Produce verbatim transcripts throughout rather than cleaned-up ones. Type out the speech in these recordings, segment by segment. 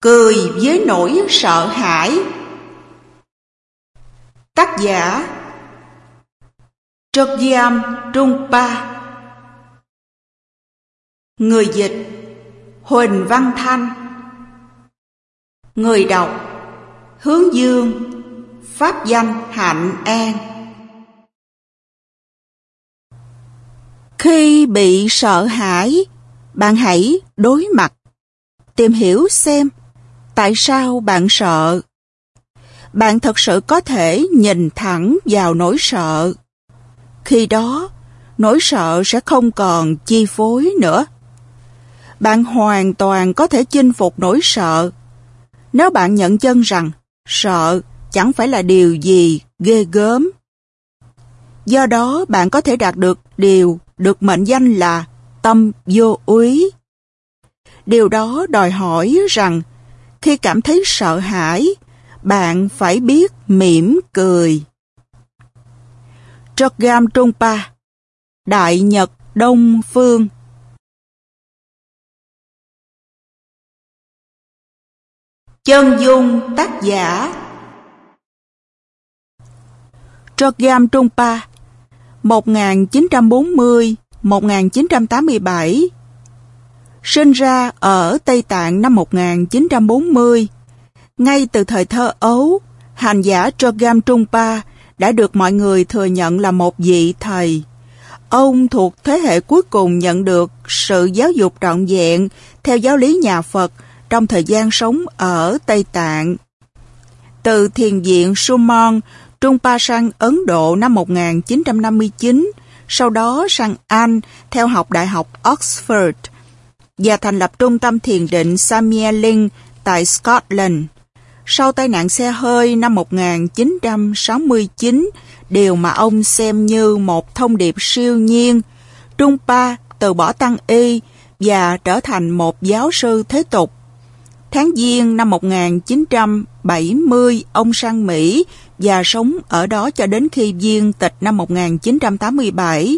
Cười với nỗi sợ hãi. Tác giả Chogyam Trungpa. Người dịch Huỳnh Văn Thanh. Người đọc Hướng Dương, pháp danh Hạnh An. Khi bị sợ hãi, bạn hãy đối mặt, tìm hiểu xem tại sao bạn sợ. Bạn thật sự có thể nhìn thẳng vào nỗi sợ. Khi đó, nỗi sợ sẽ không còn chi phối nữa. Bạn hoàn toàn có thể chinh phục nỗi sợ. Nếu bạn nhận chân rằng sợ chẳng phải là điều gì ghê gớm. Do đó, bạn có thể đạt được điều được mệnh danh là tâm vô úy. Điều đó đòi hỏi rằng khi cảm thấy sợ hãi, bạn phải biết mỉm cười. Chogyam Trungpa, Đại Nhật Đông Phương. Chân dung tác giả Chogyam Trungpa, một nghìn chín trăm bốn mươi đến một nghìn chín trăm tám mươi bảy. Sinh ra ở Tây Tạng năm một nghìn chín trăm bốn mươi. Ngay từ thời thơ ấu, hành giả Chogyam Trungpa đã được mọi người thừa nhận là một vị thầy. Ông thuộc thế hệ cuối cùng nhận được sự giáo dục trọn vẹn theo giáo lý nhà Phật trong thời gian sống ở Tây Tạng. Từ thiền viện Suman, Trungpa sang Ấn Độ năm một nghìn chín trăm năm mươi chín, sau đó sang Anh theo học Đại học Oxford và thành lập trung tâm thiền định Samye Linh tại Scotland. Sau tai nạn xe hơi năm một nghìn chín trăm sáu mươi chín, điều mà ông xem như một thông điệp siêu nhiên, Trungpa từ bỏ tăng y và trở thành một giáo sư thế tục. Tháng Giêng năm một nghìn chín trăm bảy mươi, ông sang Mỹ và sống ở đó cho đến khi viên tịch năm một nghìn chín trăm tám mươi bảy.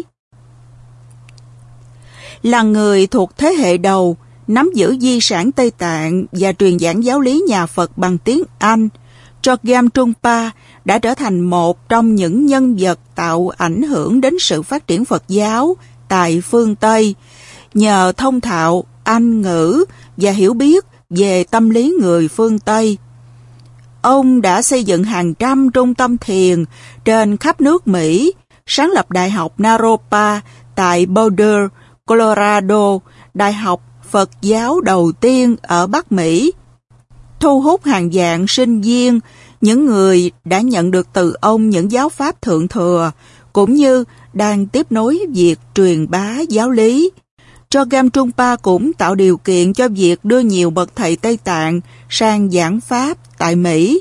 Là người thuộc thế hệ đầu nắm giữ di sản Tây Tạng và truyền giảng giáo lý nhà Phật bằng tiếng Anh, Chogyam Trungpa đã trở thành một trong những nhân vật tạo ảnh hưởng đến sự phát triển Phật giáo tại phương Tây, nhờ thông thạo Anh ngữ và hiểu biết về tâm lý người phương Tây. Ông đã xây dựng hàng trăm trung tâm thiền trên khắp nước Mỹ, sáng lập Đại học Naropa tại Boulder, Colorado, Đại học Phật giáo đầu tiên ở Bắc Mỹ, thu hút hàng vạn sinh viên, những người đã nhận được từ ông những giáo pháp thượng thừa, cũng như đang tiếp nối việc truyền bá giáo lý. Chogyam Trungpa cũng tạo điều kiện cho việc đưa nhiều bậc thầy Tây Tạng sang giảng pháp tại Mỹ.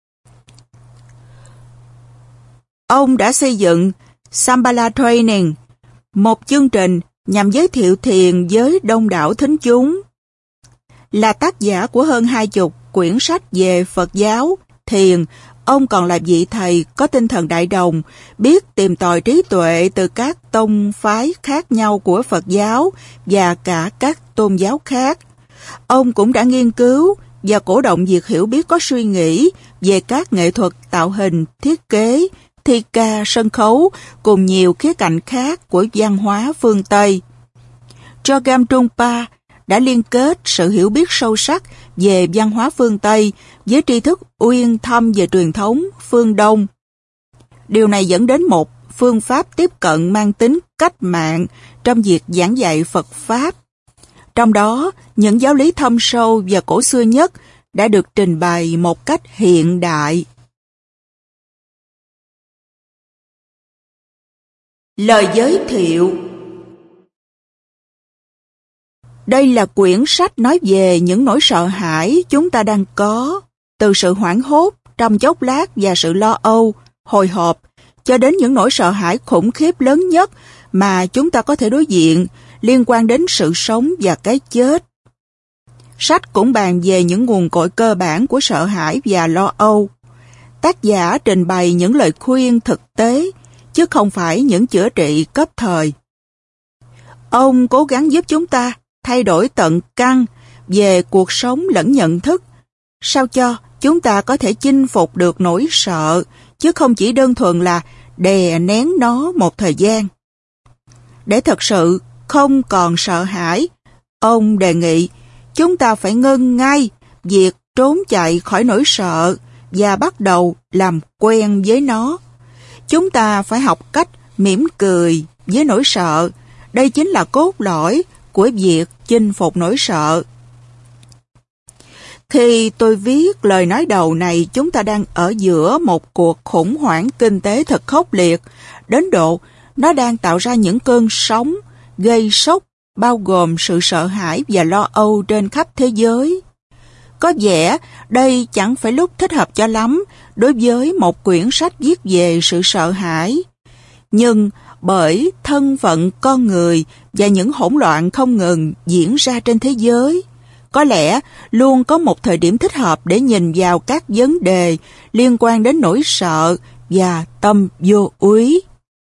Ông đã xây dựng Shambhala Training, một chương trình nhằm giới thiệu thiền với đông đảo thính chúng. Là tác giả của hơn hai chục quyển sách về Phật giáo, thiền, ông còn là vị thầy có tinh thần đại đồng, biết tìm tòi trí tuệ từ các tông phái khác nhau của Phật giáo và cả các tôn giáo khác. Ông cũng đã nghiên cứu và cổ động việc hiểu biết có suy nghĩ về các nghệ thuật tạo hình, thiết kế, thi ca, sân khấu cùng nhiều khía cạnh khác của văn hóa phương Tây. Chogyam Trungpa đã liên kết sự hiểu biết sâu sắc về văn hóa phương Tây với tri thức uyên thâm về truyền thống phương Đông. Điều này dẫn đến một phương pháp tiếp cận mang tính cách mạng trong việc giảng dạy Phật Pháp. Trong đó, những giáo lý thâm sâu và cổ xưa nhất đã được trình bày một cách hiện đại. Lời giới thiệu. Đây là quyển sách nói về những nỗi sợ hãi chúng ta đang có, từ sự hoảng hốt trong chốc lát và sự lo âu, hồi hộp, cho đến những nỗi sợ hãi khủng khiếp lớn nhất mà chúng ta có thể đối diện liên quan đến sự sống và cái chết. Sách cũng bàn về những nguồn cội cơ bản của sợ hãi và lo âu. Tác giả trình bày những lời khuyên thực tế, chứ không phải những chữa trị cấp thời. Ông cố gắng giúp chúng ta thay đổi tận căn về cuộc sống lẫn nhận thức, sao cho chúng ta có thể chinh phục được nỗi sợ, chứ không chỉ đơn thuần là đè nén nó một thời gian. Để thật sự không còn sợ hãi, ông đề nghị chúng ta phải ngưng ngay việc trốn chạy khỏi nỗi sợ và bắt đầu làm quen với nó. Chúng ta phải học cách mỉm cười với nỗi sợ. Đây chính là cốt lõi của việc chinh phục nỗi sợ. Khi tôi viết lời nói đầu này, chúng ta đang ở giữa một cuộc khủng hoảng kinh tế thật khốc liệt, đến độ nó đang tạo ra những cơn sóng gây sốc, bao gồm sự sợ hãi và lo âu trên khắp thế giới. Có vẻ đây chẳng phải lúc thích hợp cho lắm đối với một quyển sách viết về sự sợ hãi. Nhưng bởi thân phận con người và những hỗn loạn không ngừng diễn ra trên thế giới, có lẽ luôn có một thời điểm thích hợp để nhìn vào các vấn đề liên quan đến nỗi sợ và tâm vô úy.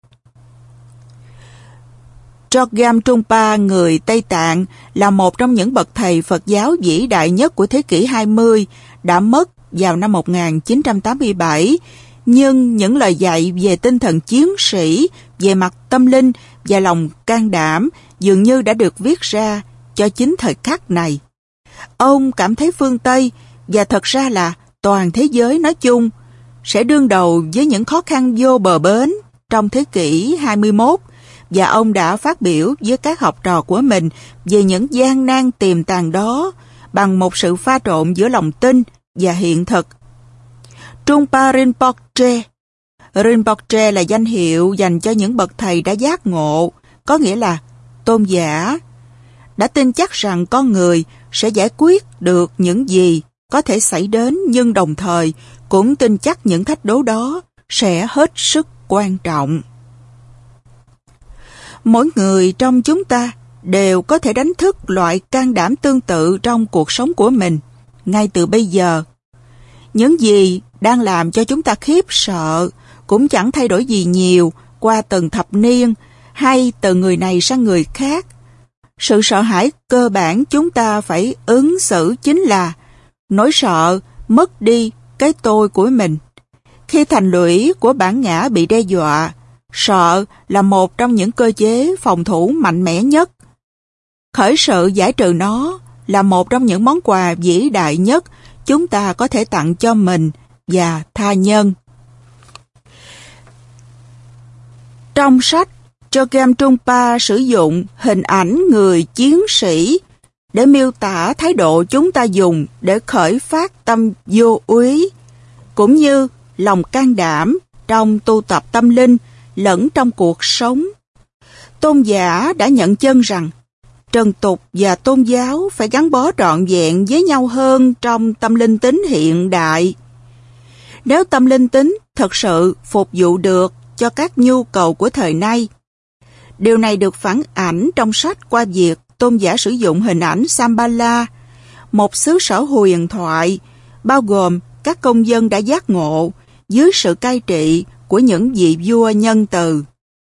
Chogyam Trungpa, người Tây Tạng, là một trong những bậc thầy Phật giáo vĩ đại nhất của thế kỷ hai mươi, đã mất vào năm một nghìn chín trăm tám mươi bảy, nhưng những lời dạy về tinh thần chiến sĩ, về mặt tâm linh và lòng can đảm dường như đã được viết ra cho chính thời khắc này. Ông cảm thấy phương Tây, và thật ra là toàn thế giới nói chung, sẽ đương đầu với những khó khăn vô bờ bến trong thế kỷ hai mươi mốt, và ông đã phát biểu với các học trò của mình về những gian nan tiềm tàng đó bằng một sự pha trộn giữa lòng tin và hiện thực. Trungpa Rinpoche. Rinpoche là danh hiệu dành cho những bậc thầy đã giác ngộ, có nghĩa là tôn giả, đã tin chắc rằng con người sẽ giải quyết được những gì có thể xảy đến, nhưng đồng thời cũng tin chắc những thách đố đó sẽ hết sức quan trọng. Mỗi người trong chúng ta đều có thể đánh thức loại can đảm tương tự trong cuộc sống của mình ngay từ bây giờ. Những gì đang làm cho chúng ta khiếp sợ cũng chẳng thay đổi gì nhiều qua từng thập niên hay từ người này sang người khác. Sự sợ hãi cơ bản chúng ta phải ứng xử chính là nỗi sợ mất đi cái tôi của mình. Khi thành lũy của bản ngã bị đe dọa, sợ là một trong những cơ chế phòng thủ mạnh mẽ nhất. Khởi sự giải trừ nó là một trong những món quà vĩ đại nhất chúng ta có thể tặng cho mình và tha nhân. Trong sách, Chogyam Trungpa sử dụng hình ảnh người chiến sĩ để miêu tả thái độ chúng ta dùng để khởi phát tâm vô úy, cũng như lòng can đảm trong tu tập tâm linh lẫn trong cuộc sống. Tôn giả đã nhận chân rằng trần tục và tôn giáo phải gắn bó trọn vẹn với nhau hơn trong tâm linh tính hiện đại. Nếu tâm linh tính thật sự phục vụ được cho các nhu cầu của thời nay, điều này được phản ảnh trong sách qua việc tôn giả sử dụng hình ảnh Shambhala, một xứ sở huyền thoại, bao gồm các công dân đã giác ngộ dưới sự cai trị của những vị vua nhân từ.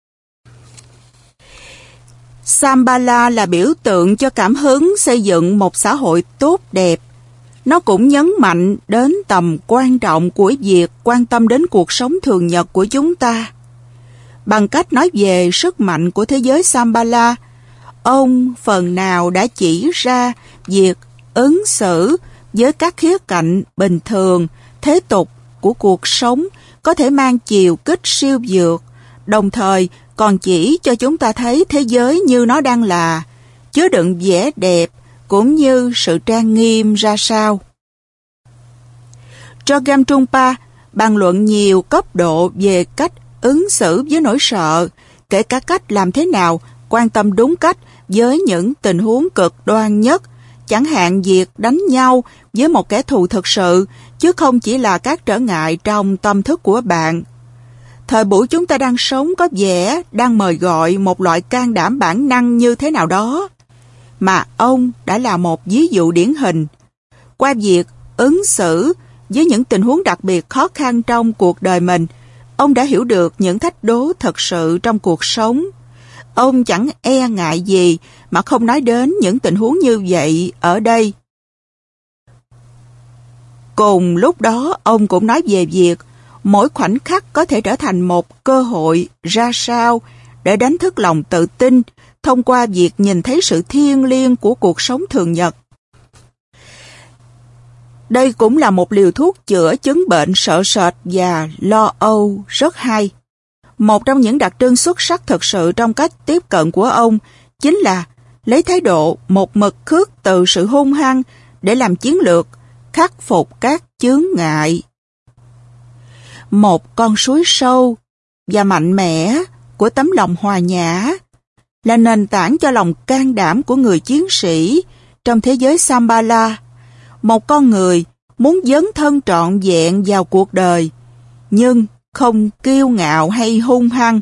Shambhala là biểu tượng cho cảm hứng xây dựng một xã hội tốt đẹp. Nó cũng nhấn mạnh đến tầm quan trọng của việc quan tâm đến cuộc sống thường nhật của chúng ta. Bằng cách nói về sức mạnh của thế giới Shambhala, ông phần nào đã chỉ ra việc ứng xử với các khía cạnh bình thường, thế tục của cuộc sống có thể mang chiều kích siêu vượt, đồng thời còn chỉ cho chúng ta thấy thế giới như nó đang là, chứa đựng vẻ đẹp cũng như sự trang nghiêm ra sao. Chogyam Trungpa bàn luận nhiều cấp độ về cách ứng xử với nỗi sợ, kể cả cách làm thế nào quan tâm đúng cách với những tình huống cực đoan nhất, chẳng hạn việc đánh nhau với một kẻ thù thực sự, chứ không chỉ là các trở ngại trong tâm thức của bạn. Thời buổi chúng ta đang sống có vẻ đang mời gọi một loại can đảm bản năng như thế nào đó, mà ông đã là một ví dụ điển hình. Qua việc ứng xử với những tình huống đặc biệt khó khăn trong cuộc đời mình, ông đã hiểu được những thách đố thật sự trong cuộc sống. Ông chẳng e ngại gì mà không nói đến những tình huống như vậy ở đây. Cùng lúc đó, ông cũng nói về việc mỗi khoảnh khắc có thể trở thành một cơ hội ra sao để đánh thức lòng tự tin thông qua việc nhìn thấy sự thiêng liêng của cuộc sống thường nhật. Đây cũng là một liều thuốc chữa chứng bệnh sợ sệt và lo âu rất hay. Một trong những đặc trưng xuất sắc thực sự trong cách tiếp cận của ông chính là lấy thái độ một mực khước từ sự hung hăng để làm chiến lược khắc phục các chướng ngại. Một con suối sâu và mạnh mẽ của tấm lòng hòa nhã là nền tảng cho lòng can đảm của người chiến sĩ trong thế giới Shambhala, một con người muốn dấn thân trọn vẹn vào cuộc đời, nhưng không kiêu ngạo hay hung hăng.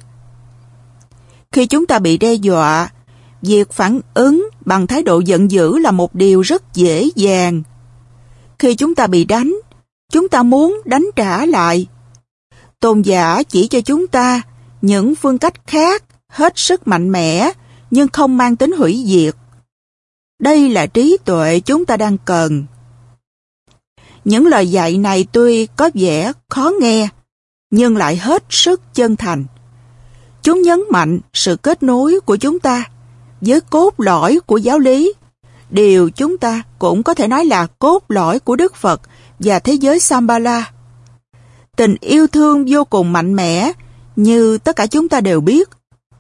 Khi chúng ta bị đe dọa, việc phản ứng bằng thái độ giận dữ là một điều rất dễ dàng. Khi chúng ta bị đánh, chúng ta muốn đánh trả lại. Tôn giả chỉ cho chúng ta những phương cách khác hết sức mạnh mẽ nhưng không mang tính hủy diệt. Đây là trí tuệ chúng ta đang cần. Những lời dạy này tuy có vẻ khó nghe, nhưng lại hết sức chân thành. Chúng nhấn mạnh sự kết nối của chúng ta với cốt lõi của giáo lý, điều chúng ta cũng có thể nói là cốt lõi của Đức Phật và thế giới Shambhala. Tình yêu thương vô cùng mạnh mẽ, như tất cả chúng ta đều biết.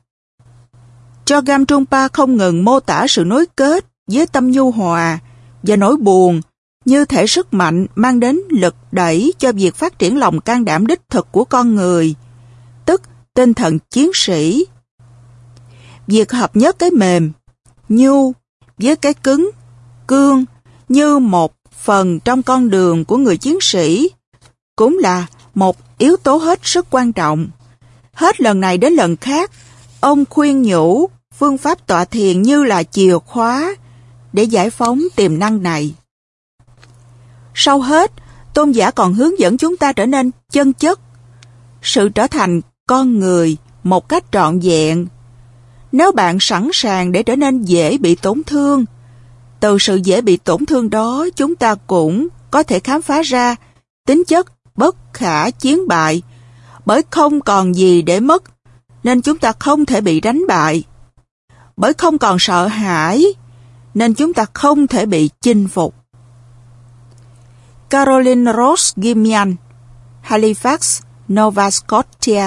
Chogyam Trungpa không ngừng mô tả sự nối kết với tâm nhu hòa và nỗi buồn như thể sức mạnh mang đến lực đẩy cho việc phát triển lòng can đảm đích thực của con người, tức tinh thần chiến sĩ. Việc hợp nhất cái mềm, nhu với cái cứng, cương như một phần trong con đường của người chiến sĩ cũng là một yếu tố hết sức quan trọng. Hết lần này đến lần khác, ông khuyên nhủ phương pháp tọa thiền như là chìa khóa để giải phóng tiềm năng này. Sau hết, tôn giả còn hướng dẫn chúng ta trở nên chân chất, sự trở thành con người một cách trọn vẹn. Nếu bạn sẵn sàng để trở nên dễ bị tổn thương, từ sự dễ bị tổn thương đó chúng ta cũng có thể khám phá ra tính chất bất khả chiến bại, bởi không còn gì để mất, nên chúng ta không thể bị đánh bại. Bởi không còn sợ hãi, nên chúng ta không thể bị chinh phục. Caroline Rose Gimian, Halifax, Nova Scotia.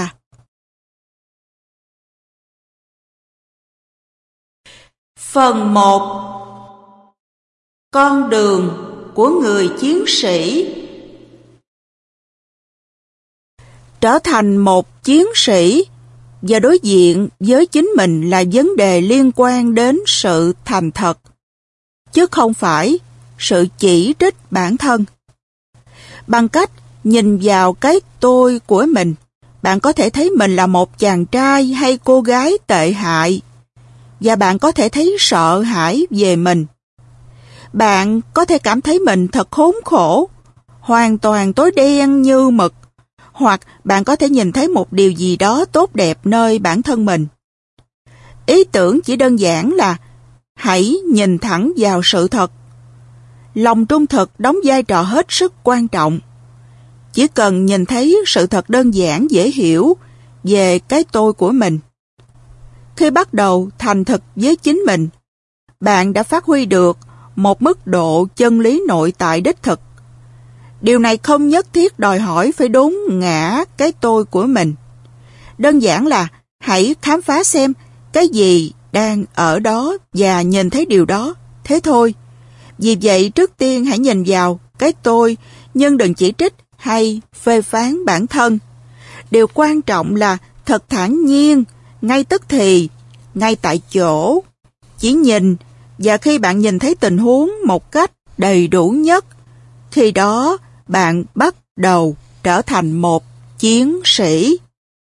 Phần một. Con đường của người chiến sĩ. Trở thành một chiến sĩ và đối diện với chính mình là vấn đề liên quan đến sự thành thật, chứ không phải sự chỉ trích bản thân. Bằng cách nhìn vào cái tôi của mình, bạn có thể thấy mình là một chàng trai hay cô gái tệ hại, và bạn có thể thấy sợ hãi về mình. Bạn có thể cảm thấy mình thật khốn khổ, hoàn toàn tối đen như mực, hoặc bạn có thể nhìn thấy một điều gì đó tốt đẹp nơi bản thân mình. Ý tưởng chỉ đơn giản là hãy nhìn thẳng vào sự thật. Lòng trung thực đóng vai trò hết sức quan trọng. Chỉ cần nhìn thấy sự thật đơn giản dễ hiểu về cái tôi của mình. Khi bắt đầu thành thực với chính mình, bạn đã phát huy được một mức độ chân lý nội tại đích thực. Điều này không nhất thiết đòi hỏi phải đốn ngã cái tôi của mình. Đơn giản là hãy khám phá xem cái gì đang ở đó và nhìn thấy điều đó, thế thôi. Vì vậy trước tiên hãy nhìn vào cái tôi, nhưng đừng chỉ trích hay phê phán bản thân. Điều quan trọng là thật thản nhiên, ngay tức thì, ngay tại chỗ. Chỉ nhìn, và khi bạn nhìn thấy tình huống một cách đầy đủ nhất, khi đó bạn bắt đầu trở thành một chiến sĩ.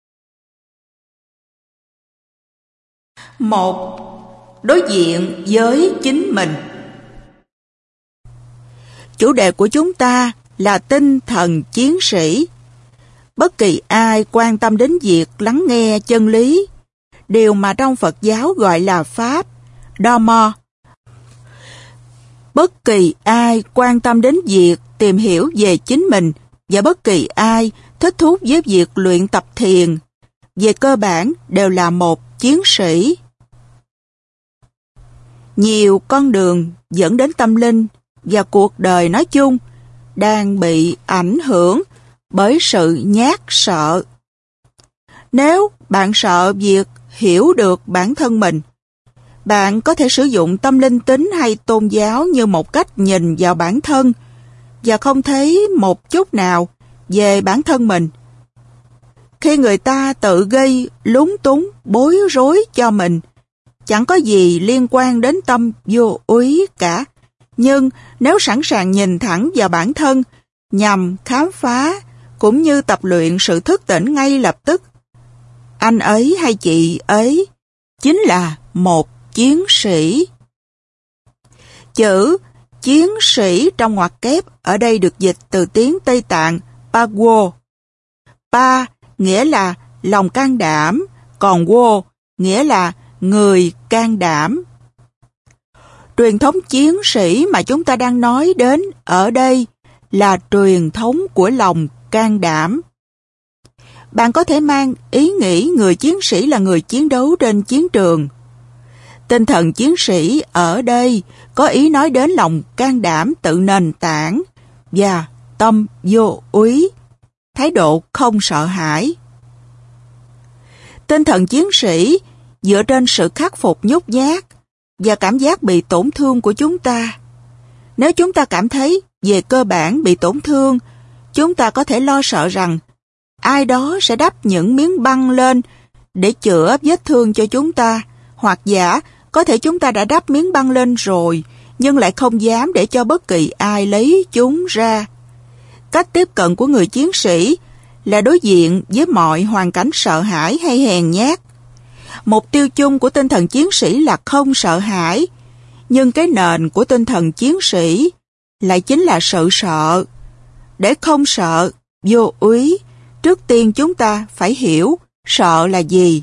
Một, đối diện với chính mình. Chủ đề của chúng ta là tinh thần chiến sĩ. Bất kỳ ai quan tâm đến việc lắng nghe chân lý, điều mà trong Phật giáo gọi là Pháp, Dharma, Bất kỳ ai quan tâm đến việc tìm hiểu về chính mình và bất kỳ ai thích thú với việc luyện tập thiền, về cơ bản đều là một chiến sĩ. Nhiều con đường dẫn đến tâm linh và cuộc đời nói chung đang bị ảnh hưởng bởi sự nhát sợ. Nếu bạn sợ việc hiểu được bản thân mình, bạn có thể sử dụng tâm linh tính hay tôn giáo như một cách nhìn vào bản thân và không thấy một chút nào về bản thân mình. Khi người ta tự gây lúng túng, bối rối cho mình, chẳng có gì liên quan đến tâm vô úy cả. Nhưng nếu sẵn sàng nhìn thẳng vào bản thân nhằm khám phá cũng như tập luyện sự thức tỉnh ngay lập tức, anh ấy hay chị ấy chính là một chiến sĩ. Chữ chiến sĩ trong ngoặc kép ở đây được dịch từ tiếng Tây Tạng Pawo. Pa nghĩa là lòng can đảm, còn Wo nghĩa là người can đảm. Truyền thống chiến sĩ mà chúng ta đang nói đến ở đây là truyền thống của lòng can đảm. Bạn có thể mang ý nghĩ người chiến sĩ là người chiến đấu trên chiến trường. Tinh thần chiến sĩ ở đây có ý nói đến lòng can đảm tự nền tảng và tâm vô úy, thái độ không sợ hãi. Tinh thần chiến sĩ dựa trên sự khắc phục nhút nhát và cảm giác bị tổn thương của chúng ta. Nếu chúng ta cảm thấy về cơ bản bị tổn thương, chúng ta có thể lo sợ rằng ai đó sẽ đắp những miếng băng lên để chữa vết thương cho chúng ta, hoặc giả có thể chúng ta đã đắp miếng băng lên rồi nhưng lại không dám để cho bất kỳ ai lấy chúng ra. Cách tiếp cận của người chiến sĩ là đối diện với mọi hoàn cảnh sợ hãi hay hèn nhát. Mục tiêu chung của tinh thần chiến sĩ là không sợ hãi, nhưng cái nền của tinh thần chiến sĩ lại chính là sự sợ. Để không sợ, vô úy, trước tiên chúng ta phải hiểu sợ là gì.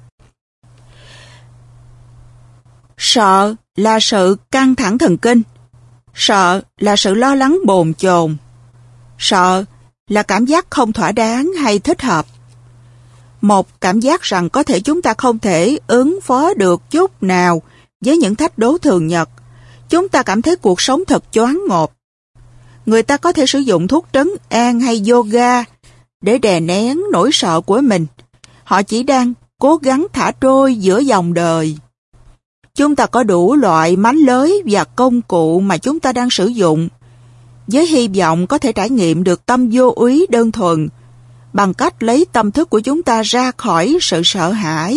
Sợ là sự căng thẳng thần kinh. Sợ là sự lo lắng bồn chồn. Sợ là cảm giác không thỏa đáng hay thích hợp. Một cảm giác rằng có thể chúng ta không thể ứng phó được chút nào với những thách đố thường nhật. Chúng ta cảm thấy cuộc sống thật choáng ngợp. Người ta có thể sử dụng thuốc trấn an hay yoga để đè nén nỗi sợ của mình. Họ chỉ đang cố gắng thả trôi giữa dòng đời. Chúng ta có đủ loại mánh lới và công cụ mà chúng ta đang sử dụng, với hy vọng có thể trải nghiệm được tâm vô úy đơn thuần, bằng cách lấy tâm thức của chúng ta ra khỏi sự sợ hãi.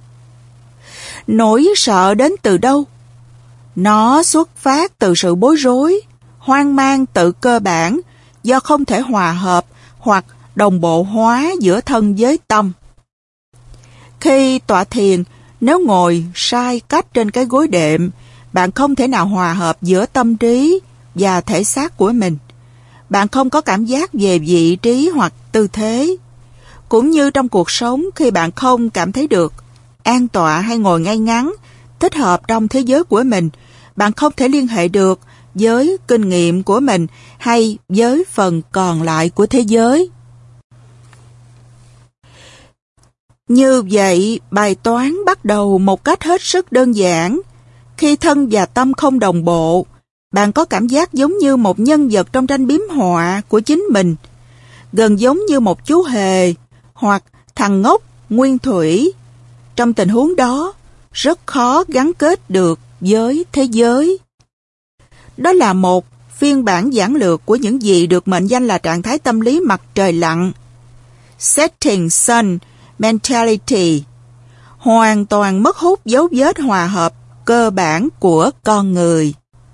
Nỗi sợ đến từ đâu? Nó xuất phát từ sự bối rối, hoang mang tự cơ bản do không thể hòa hợp hoặc đồng bộ hóa giữa thân với tâm. Khi tọa thiền, nếu ngồi sai cách trên cái gối đệm, bạn không thể nào hòa hợp giữa tâm trí và thể xác của mình. Bạn không có cảm giác về vị trí hoặc tư thế. Cũng như trong cuộc sống, khi bạn không cảm thấy được an tọa hay ngồi ngay ngắn, thích hợp trong thế giới của mình, bạn không thể liên hệ được với kinh nghiệm của mình hay với phần còn lại của thế giới. Như vậy, bài toán bắt đầu một cách hết sức đơn giản. Khi thân và tâm không đồng bộ, bạn có cảm giác giống như một nhân vật trong tranh biếm họa của chính mình, gần giống như một chú hề hoặc thằng ngốc nguyên thủy. Trong tình huống đó, rất khó gắn kết được với thế giới. Đó là một phiên bản giản lược của những gì được mệnh danh là trạng thái tâm lý mặt trời lặn, setting sun mentality, hoàn toàn mất hút dấu vết hòa hợp cơ bản của con người.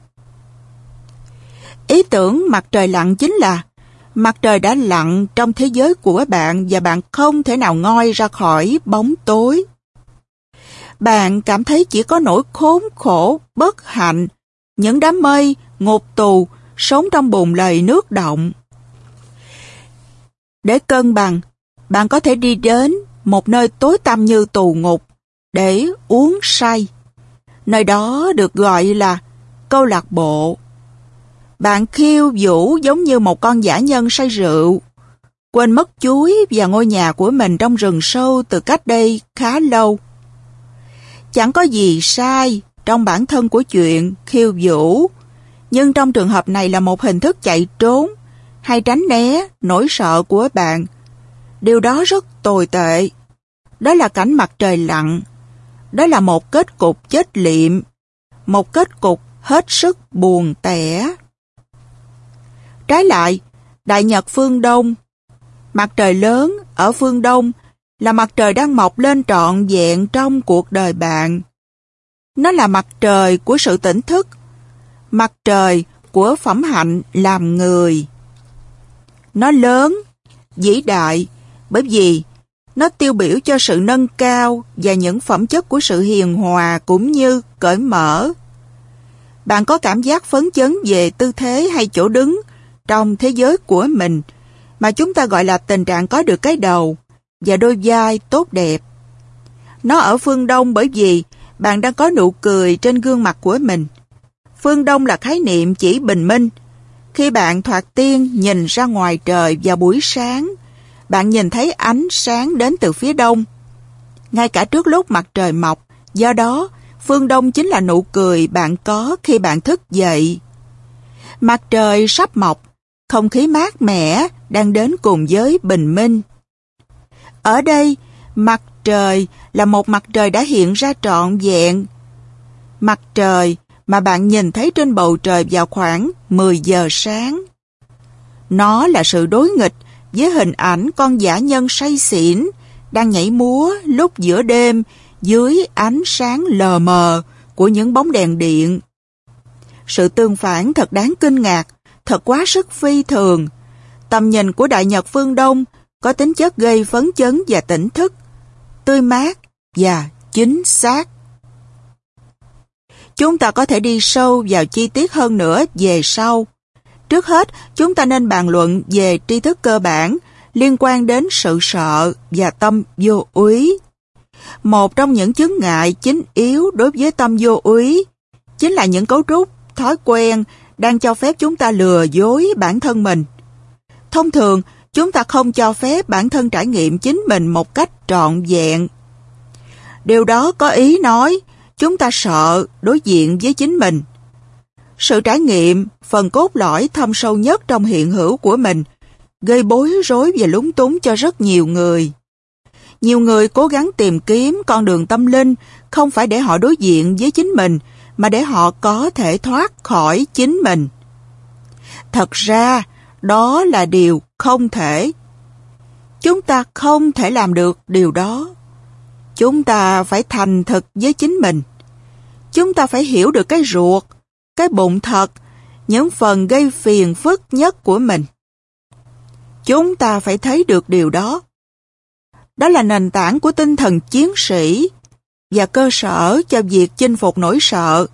Ý tưởng mặt trời lặn chính là mặt trời đã lặn trong thế giới của bạn và bạn không thể nào ngoi ra khỏi bóng tối. Bạn cảm thấy chỉ có nỗi khốn khổ, bất hạnh, những đám mây, ngục tù, sống trong bùn lầy nước động. Để cân bằng, bạn có thể đi đến một nơi tối tăm như tù ngục để uống say. Nơi đó được gọi là câu lạc bộ. Bạn khiêu vũ giống như một con dã nhân say rượu, quên mất chuối và ngôi nhà của mình trong rừng sâu từ cách đây khá lâu. Chẳng có gì sai trong bản thân của chuyện khiêu vũ, nhưng trong trường hợp này là một hình thức chạy trốn hay tránh né nỗi sợ của bạn. Điều đó rất tồi tệ. Đó là cảnh mặt trời lặn. Đó là một kết cục chết liệm, một kết cục hết sức buồn tẻ. Trái lại, đại nhật phương Đông, mặt trời lớn ở phương Đông là mặt trời đang mọc lên trọn vẹn trong cuộc đời bạn. Nó là mặt trời của sự tỉnh thức, mặt trời của phẩm hạnh làm người. Nó lớn, vĩ đại, bởi vì nó tiêu biểu cho sự nâng cao và những phẩm chất của sự hiền hòa cũng như cởi mở. Bạn có cảm giác phấn chấn về tư thế hay chỗ đứng trong thế giới của mình mà chúng ta gọi là tình trạng có được cái đầu và đôi vai tốt đẹp. Nó ở phương Đông bởi vì bạn đang có nụ cười trên gương mặt của mình. Phương Đông là khái niệm chỉ bình minh. Khi bạn thoạt tiên nhìn ra ngoài trời vào buổi sáng, bạn nhìn thấy ánh sáng đến từ phía đông, ngay cả trước lúc mặt trời mọc. Do đó, phương Đông chính là nụ cười bạn có khi bạn thức dậy. Mặt trời sắp mọc, không khí mát mẻ đang đến cùng với bình minh. Ở đây, mặt trời là một mặt trời đã hiện ra trọn vẹn. Mặt trời mà bạn nhìn thấy trên bầu trời vào khoảng mười giờ sáng. Nó là sự đối nghịch với hình ảnh con dã nhân say xỉn đang nhảy múa lúc giữa đêm dưới ánh sáng lờ mờ của những bóng đèn điện. Sự tương phản thật đáng kinh ngạc, thật quá sức phi thường. Tầm nhìn của đại nhật phương Đông có tính chất gây phấn chấn và tỉnh thức, tươi mát và chính xác. Chúng ta có thể đi sâu vào chi tiết hơn nữa về sau. Trước hết, chúng ta nên bàn luận về tri thức cơ bản liên quan đến sự sợ và tâm vô úy. Một trong những chướng ngại chính yếu đối với tâm vô úy chính là những cấu trúc, thói quen đang cho phép chúng ta lừa dối bản thân mình. Thông thường, chúng ta không cho phép bản thân trải nghiệm chính mình một cách trọn vẹn. Điều đó có ý nói chúng ta sợ đối diện với chính mình. Sự trải nghiệm, phần cốt lõi thâm sâu nhất trong hiện hữu của mình, gây bối rối và lúng túng cho rất nhiều người. Nhiều người cố gắng tìm kiếm con đường tâm linh không phải để họ đối diện với chính mình, mà để họ có thể thoát khỏi chính mình. Thật ra, đó là điều không thể. Chúng ta không thể làm được điều đó. Chúng ta phải thành thực với chính mình. Chúng ta phải hiểu được cái ruột, cái bụng thật, những phần gây phiền phức nhất của mình. Chúng ta phải thấy được điều đó. Đó là nền tảng của tinh thần chiến sĩ và cơ sở cho việc chinh phục nỗi sợ.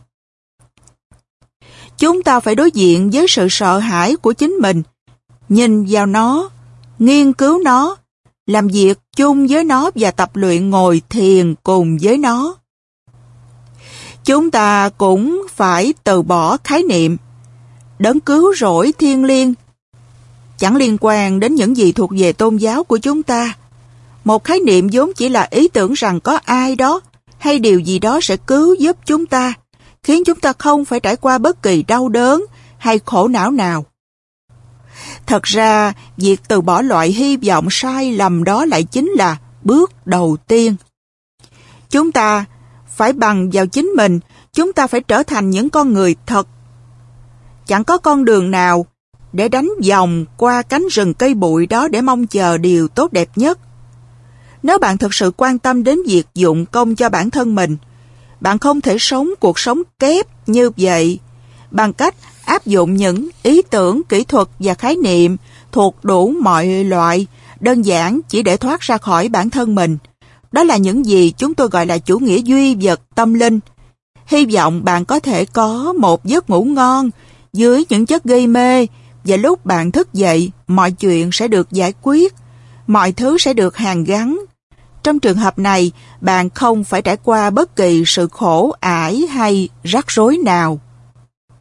Chúng ta phải đối diện với sự sợ hãi của chính mình, nhìn vào nó, nghiên cứu nó, làm việc chung với nó và tập luyện ngồi thiền cùng với nó. Chúng ta cũng phải từ bỏ khái niệm đấng cứu rỗi thiêng liêng, chẳng liên quan đến những gì thuộc về tôn giáo của chúng ta. Một khái niệm vốn chỉ là ý tưởng rằng có ai đó hay điều gì đó sẽ cứu giúp chúng ta, khiến chúng ta không phải trải qua bất kỳ đau đớn hay khổ não nào. Thật ra, việc từ bỏ loại hy vọng sai lầm đó lại chính là bước đầu tiên. Chúng ta phải bằng vào chính mình, chúng ta phải trở thành những con người thật. Chẳng có con đường nào để đánh vòng qua cánh rừng cây bụi đó để mong chờ điều tốt đẹp nhất. Nếu bạn thực sự quan tâm đến việc dụng công cho bản thân mình, bạn không thể sống cuộc sống kép như vậy bằng cách áp dụng những ý tưởng, kỹ thuật và khái niệm thuộc đủ mọi loại, đơn giản chỉ để thoát ra khỏi bản thân mình. Đó là những gì chúng tôi gọi là chủ nghĩa duy vật tâm linh. Hy vọng bạn có thể có một giấc ngủ ngon dưới những chất gây mê, và lúc bạn thức dậy, mọi chuyện sẽ được giải quyết, mọi thứ sẽ được hàn gắn. Trong trường hợp này, bạn không phải trải qua bất kỳ sự khổ ải hay rắc rối nào.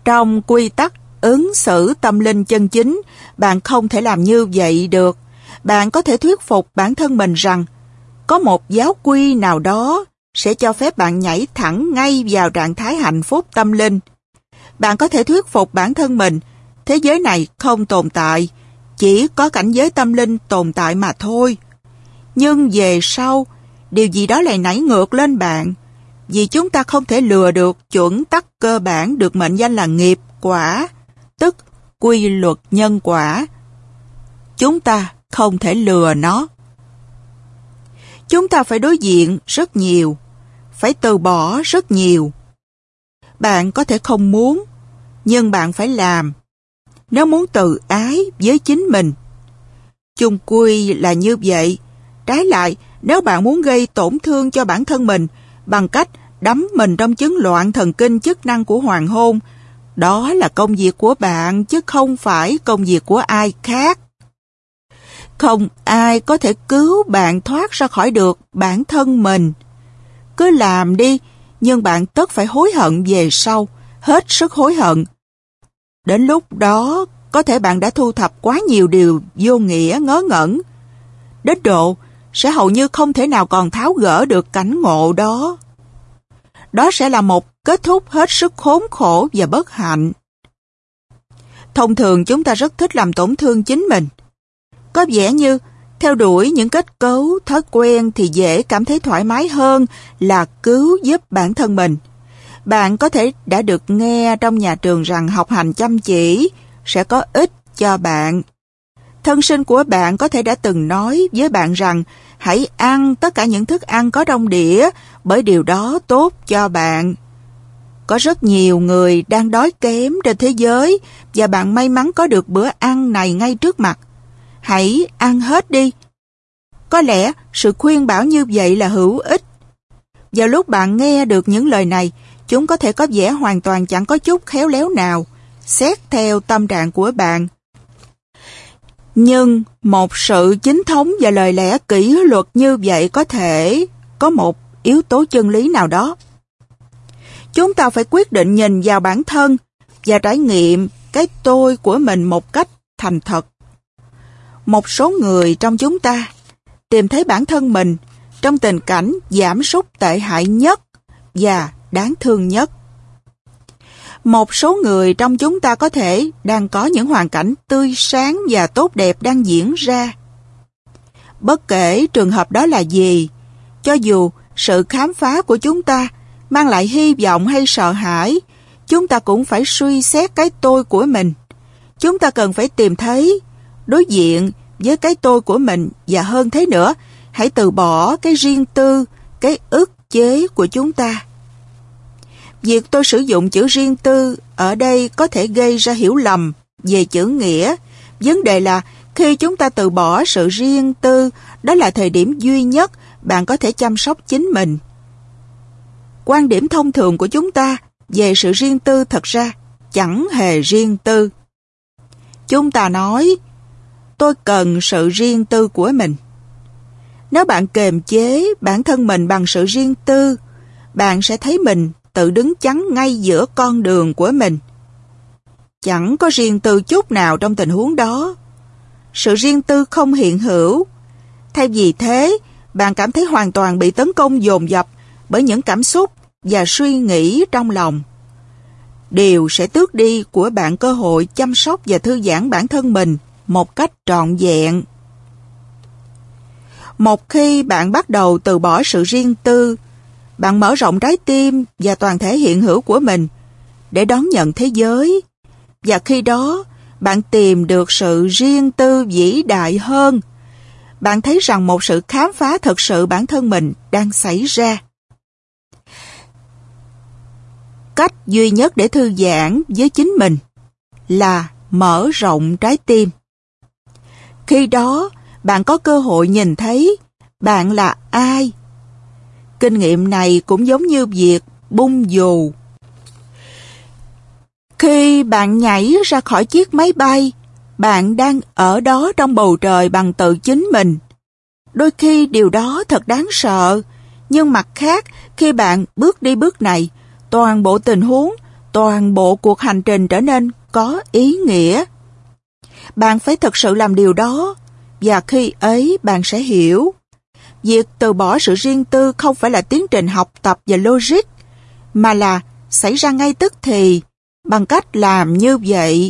Trong quy tắc ứng xử tâm linh chân chính, bạn không thể làm như vậy được. Bạn có thể thuyết phục bản thân mình rằng có một giáo quy nào đó sẽ cho phép bạn nhảy thẳng ngay vào trạng thái hạnh phúc tâm linh. Bạn có thể thuyết phục bản thân mình thế giới này không tồn tại, chỉ có cảnh giới tâm linh tồn tại mà thôi. Nhưng về sau, điều gì đó lại nảy ngược lên bạn, vì chúng ta không thể lừa được chuẩn tắc cơ bản được mệnh danh là nghiệp quả, tức quy luật nhân quả. Chúng ta không thể lừa nó. Chúng ta phải đối diện rất nhiều, phải từ bỏ rất nhiều. Bạn có thể không muốn, nhưng bạn phải làm. Nếu muốn từ ái với chính mình, chung quy là như vậy. Trái lại, nếu bạn muốn gây tổn thương cho bản thân mình bằng cách đắm mình trong chứng loạn thần kinh chức năng của hoàng hôn, đó là công việc của bạn chứ không phải công việc của ai khác. Không ai có thể cứu bạn thoát ra khỏi được bản thân mình. Cứ làm đi, nhưng bạn tất phải hối hận về sau, hết sức hối hận. Đến lúc đó, có thể bạn đã thu thập quá nhiều điều vô nghĩa ngớ ngẩn, đến độ sẽ hầu như không thể nào còn tháo gỡ được cảnh ngộ đó. Đó sẽ là một kết thúc hết sức khốn khổ và bất hạnh. Thông thường chúng ta rất thích làm tổn thương chính mình. Có vẻ như theo đuổi những kết cấu, thói quen thì dễ cảm thấy thoải mái hơn là cứu giúp bản thân mình. Bạn có thể đã được nghe trong nhà trường rằng học hành chăm chỉ sẽ có ích cho bạn. Thân sinh của bạn có thể đã từng nói với bạn rằng hãy ăn tất cả những thức ăn có trong đĩa bởi điều đó tốt cho bạn. Có rất nhiều người đang đói kém trên thế giới và bạn may mắn có được bữa ăn này ngay trước mặt. Hãy ăn hết đi. Có lẽ sự khuyên bảo như vậy là hữu ích. Vào lúc bạn nghe được những lời này, chúng có thể có vẻ hoàn toàn chẳng có chút khéo léo nào, xét theo tâm trạng của bạn. Nhưng một sự chính thống và lời lẽ kỷ luật như vậy có thể có một yếu tố chân lý nào đó. Chúng ta phải quyết định nhìn vào bản thân và trải nghiệm cái tôi của mình một cách thành thật. Một số người trong chúng ta tìm thấy bản thân mình trong tình cảnh giảm sút tệ hại nhất và đáng thương nhất. Một số người trong chúng ta có thể đang có những hoàn cảnh tươi sáng và tốt đẹp đang diễn ra. Bất kể trường hợp đó là gì, cho dù sự khám phá của chúng ta mang lại hy vọng hay sợ hãi, chúng ta cũng phải suy xét cái tôi của mình. Chúng ta cần phải tìm thấy, đối diện với cái tôi của mình và hơn thế nữa, hãy từ bỏ cái riêng tư, cái ức chế của chúng ta. Việc tôi sử dụng chữ riêng tư ở đây có thể gây ra hiểu lầm về chữ nghĩa. Vấn đề là khi chúng ta từ bỏ sự riêng tư, đó là thời điểm duy nhất bạn có thể chăm sóc chính mình. Quan điểm thông thường của chúng ta về sự riêng tư thật ra chẳng hề riêng tư. Chúng ta nói, tôi cần sự riêng tư của mình. Nếu bạn kiềm chế bản thân mình bằng sự riêng tư, bạn sẽ thấy mình tự đứng chắn ngay giữa con đường của mình. Chẳng có riêng tư chút nào trong tình huống đó. Sự riêng tư không hiện hữu. Thay vì thế, bạn cảm thấy hoàn toàn bị tấn công dồn dập bởi những cảm xúc và suy nghĩ trong lòng. Điều sẽ tước đi của bạn cơ hội chăm sóc và thư giãn bản thân mình một cách trọn vẹn. Một khi bạn bắt đầu từ bỏ sự riêng tư, bạn mở rộng trái tim và toàn thể hiện hữu của mình để đón nhận thế giới. Và khi đó, bạn tìm được sự riêng tư vĩ đại hơn. Bạn thấy rằng một sự khám phá thực sự bản thân mình đang xảy ra. Cách duy nhất để thư giãn với chính mình là mở rộng trái tim. Khi đó, bạn có cơ hội nhìn thấy bạn là ai. Kinh nghiệm này cũng giống như việc bung dù. Khi bạn nhảy ra khỏi chiếc máy bay, bạn đang ở đó trong bầu trời bằng tự chính mình. Đôi khi điều đó thật đáng sợ, nhưng mặt khác, khi bạn bước đi bước này, toàn bộ tình huống, toàn bộ cuộc hành trình trở nên có ý nghĩa. Bạn phải thực sự làm điều đó, và khi ấy bạn sẽ hiểu. Việc từ bỏ sự riêng tư không phải là tiến trình học tập và logic, mà là xảy ra ngay tức thì, bằng cách làm như vậy.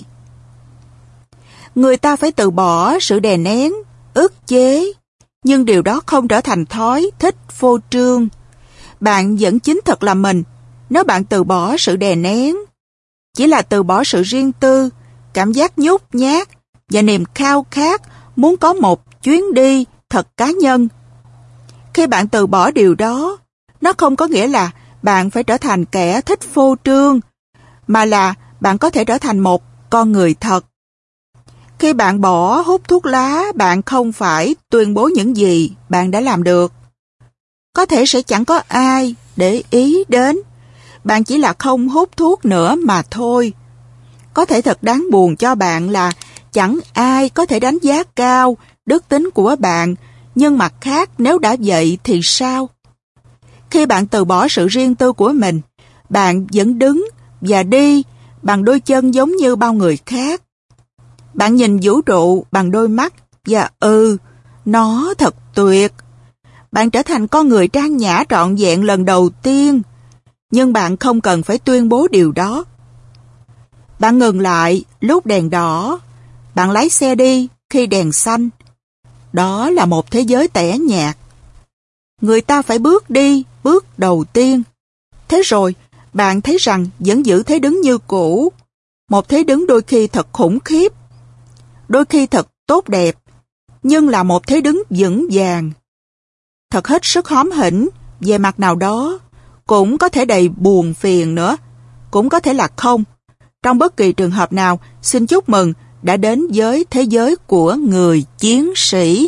Người ta phải từ bỏ sự đè nén, ức chế, nhưng điều đó không trở thành thói thích phô trương. Bạn vẫn chính thực là mình nếu bạn từ bỏ sự đè nén. Chỉ là từ bỏ sự riêng tư, cảm giác nhút nhát và niềm khao khát muốn có một chuyến đi thật cá nhân. Khi bạn từ bỏ điều đó, nó không có nghĩa là bạn phải trở thành kẻ thích phô trương, mà là bạn có thể trở thành một con người thật. Khi bạn bỏ hút thuốc lá, bạn không phải tuyên bố những gì bạn đã làm được. Có thể sẽ chẳng có ai để ý đến. Bạn chỉ là không hút thuốc nữa mà thôi. Có thể thật đáng buồn cho bạn là chẳng ai có thể đánh giá cao đức tính của bạn, nhưng mặt khác nếu đã vậy thì sao? Khi bạn từ bỏ sự riêng tư của mình, bạn vẫn đứng và đi bằng đôi chân giống như bao người khác. Bạn nhìn vũ trụ bằng đôi mắt và ừ, nó thật tuyệt. Bạn trở thành con người trang nhã trọn vẹn lần đầu tiên, nhưng bạn không cần phải tuyên bố điều đó. Bạn ngừng lại lúc đèn đỏ, bạn lái xe đi khi đèn xanh. Đó là một thế giới tẻ nhạt. Người ta phải bước đi bước đầu tiên. Thế rồi, bạn thấy rằng vẫn giữ thế đứng như cũ. Một thế đứng đôi khi thật khủng khiếp, đôi khi thật tốt đẹp, nhưng là một thế đứng vững vàng. Thật hết sức hóm hỉnh, về mặt nào đó, cũng có thể đầy buồn phiền nữa, cũng có thể là không. Trong bất kỳ trường hợp nào, xin chúc mừng đã đến với thế giới của người chiến sĩ.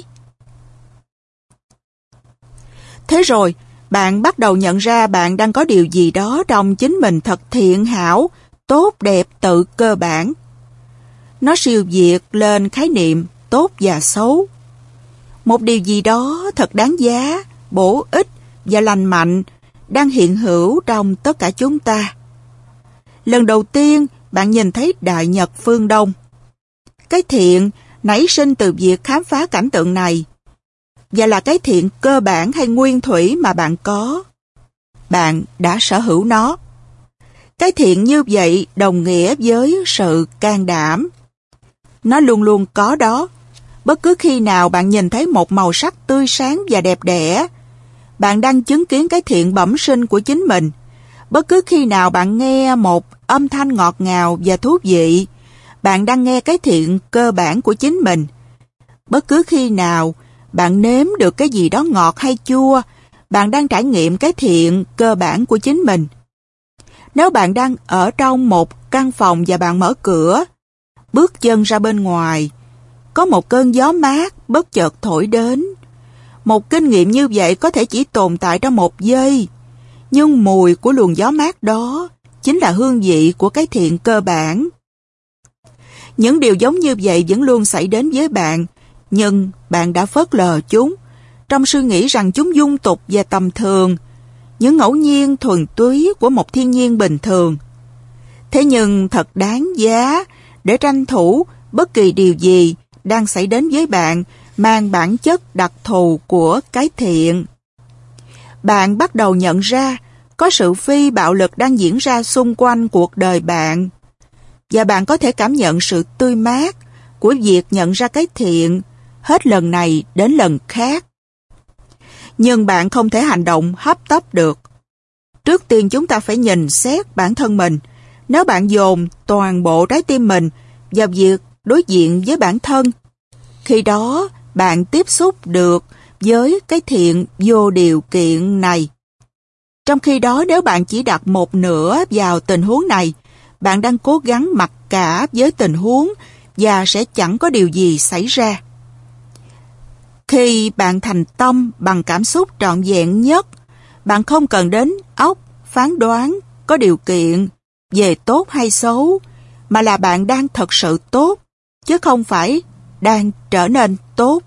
Thế rồi, bạn bắt đầu nhận ra bạn đang có điều gì đó trong chính mình thật thiện hảo, tốt đẹp tự cơ bản. Nó siêu việt lên khái niệm tốt và xấu. Một điều gì đó thật đáng giá, bổ ích và lành mạnh đang hiện hữu trong tất cả chúng ta. Lần đầu tiên, bạn nhìn thấy Đại Nhật phương Đông. Cái thiện nảy sinh từ việc khám phá cảnh tượng này, và là cái thiện cơ bản hay nguyên thủy mà bạn có. Bạn đã sở hữu nó. Cái thiện như vậy đồng nghĩa với sự can đảm. Nó luôn luôn có đó. Bất cứ khi nào bạn nhìn thấy một màu sắc tươi sáng và đẹp đẽ, bạn đang chứng kiến cái thiện bẩm sinh của chính mình. Bất cứ khi nào bạn nghe một âm thanh ngọt ngào và thú vị, bạn đang nghe cái thiện cơ bản của chính mình. Bất cứ khi nào bạn nếm được cái gì đó ngọt hay chua, bạn đang trải nghiệm cái thiện cơ bản của chính mình. Nếu bạn đang ở trong một căn phòng và bạn mở cửa, bước chân ra bên ngoài, có một cơn gió mát bất chợt thổi đến. Một kinh nghiệm như vậy có thể chỉ tồn tại trong một giây, nhưng mùi của luồng gió mát đó chính là hương vị của cái thiện cơ bản. Những điều giống như vậy vẫn luôn xảy đến với bạn, nhưng bạn đã phớt lờ chúng, trong suy nghĩ rằng chúng dung tục và tầm thường, những ngẫu nhiên thuần túy của một thiên nhiên bình thường. Thế nhưng thật đáng giá để tranh thủ bất kỳ điều gì đang xảy đến với bạn mang bản chất đặc thù của cái thiện. Bạn bắt đầu nhận ra có sự phi bạo lực đang diễn ra xung quanh cuộc đời bạn, và bạn có thể cảm nhận sự tươi mát của việc nhận ra cái thiện hết lần này đến lần khác. Nhưng bạn không thể hành động hấp tấp được. Trước tiên chúng ta phải nhìn xét bản thân mình. Nếu bạn dồn toàn bộ trái tim mình vào việc đối diện với bản thân, khi đó bạn tiếp xúc được với cái thiện vô điều kiện này. Trong khi đó, nếu bạn chỉ đặt một nửa vào tình huống này, bạn đang cố gắng mặc cả với tình huống và sẽ chẳng có điều gì xảy ra. Khi bạn thành tâm bằng cảm xúc trọn vẹn nhất, bạn không cần đến óc phán đoán có điều kiện về tốt hay xấu, mà là bạn đang thật sự tốt, chứ không phải đang trở nên tốt.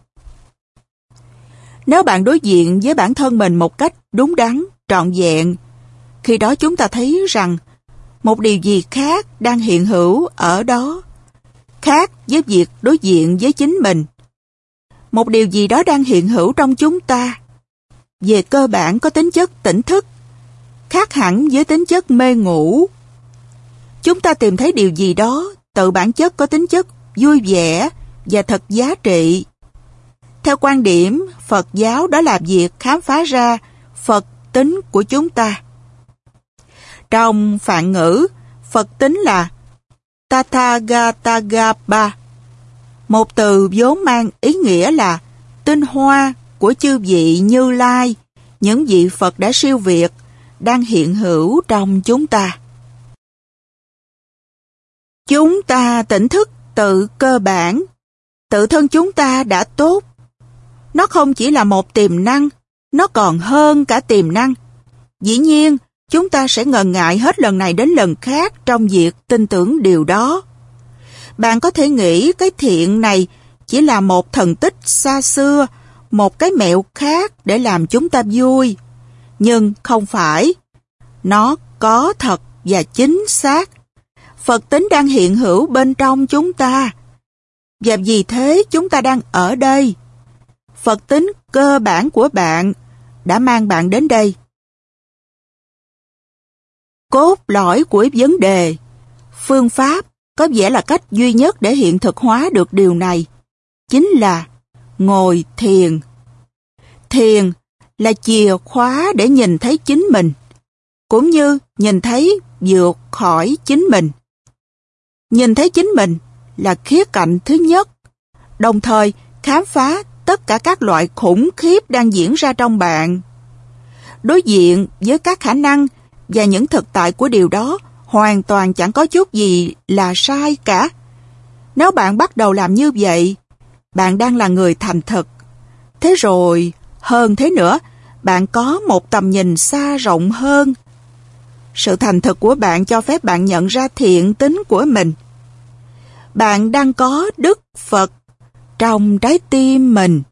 Nếu bạn đối diện với bản thân mình một cách đúng đắn, trọn vẹn, khi đó chúng ta thấy rằng một điều gì khác đang hiện hữu ở đó, khác với việc đối diện với chính mình. Một điều gì đó đang hiện hữu trong chúng ta, về cơ bản có tính chất tỉnh thức, khác hẳn với tính chất mê ngủ. Chúng ta tìm thấy điều gì đó tự bản chất có tính chất vui vẻ và thật giá trị. Theo quan điểm Phật giáo, đó là việc khám phá ra Phật tính của chúng ta. Trong Phạn ngữ, Phật tính là Tathagatagapa, một từ vốn mang ý nghĩa là tinh hoa của chư vị Như Lai, những vị Phật đã siêu việt, đang hiện hữu trong chúng ta. Chúng ta tỉnh thức tự cơ bản, tự thân chúng ta đã tốt. Nó không chỉ là một tiềm năng, nó còn hơn cả tiềm năng. Dĩ nhiên, chúng ta sẽ ngần ngại hết lần này đến lần khác trong việc tin tưởng điều đó. Bạn có thể nghĩ cái thiện này chỉ là một thần tích xa xưa, một cái mẹo khác để làm chúng ta vui. Nhưng không phải. Nó có thật và chính xác. Phật tính đang hiện hữu bên trong chúng ta. Và vì thế chúng ta đang ở đây. Phật tính cơ bản của bạn đã mang bạn đến đây. Cốt lõi của vấn đề, phương pháp có vẻ là cách duy nhất để hiện thực hóa được điều này, chính là ngồi thiền. Thiền là chìa khóa để nhìn thấy chính mình, cũng như nhìn thấy vượt khỏi chính mình. Nhìn thấy chính mình là khía cạnh thứ nhất, đồng thời khám phá tất cả các loại khủng khiếp đang diễn ra trong bạn. Đối diện với các khả năng và những thực tại của điều đó hoàn toàn chẳng có chút gì là sai cả. Nếu bạn bắt đầu làm như vậy, bạn đang là người thành thực. Thế rồi, hơn thế nữa, bạn có một tầm nhìn xa rộng hơn. Sự thành thực của bạn cho phép bạn nhận ra thiện tính của mình. Bạn đang có Đức Phật trong trái tim mình.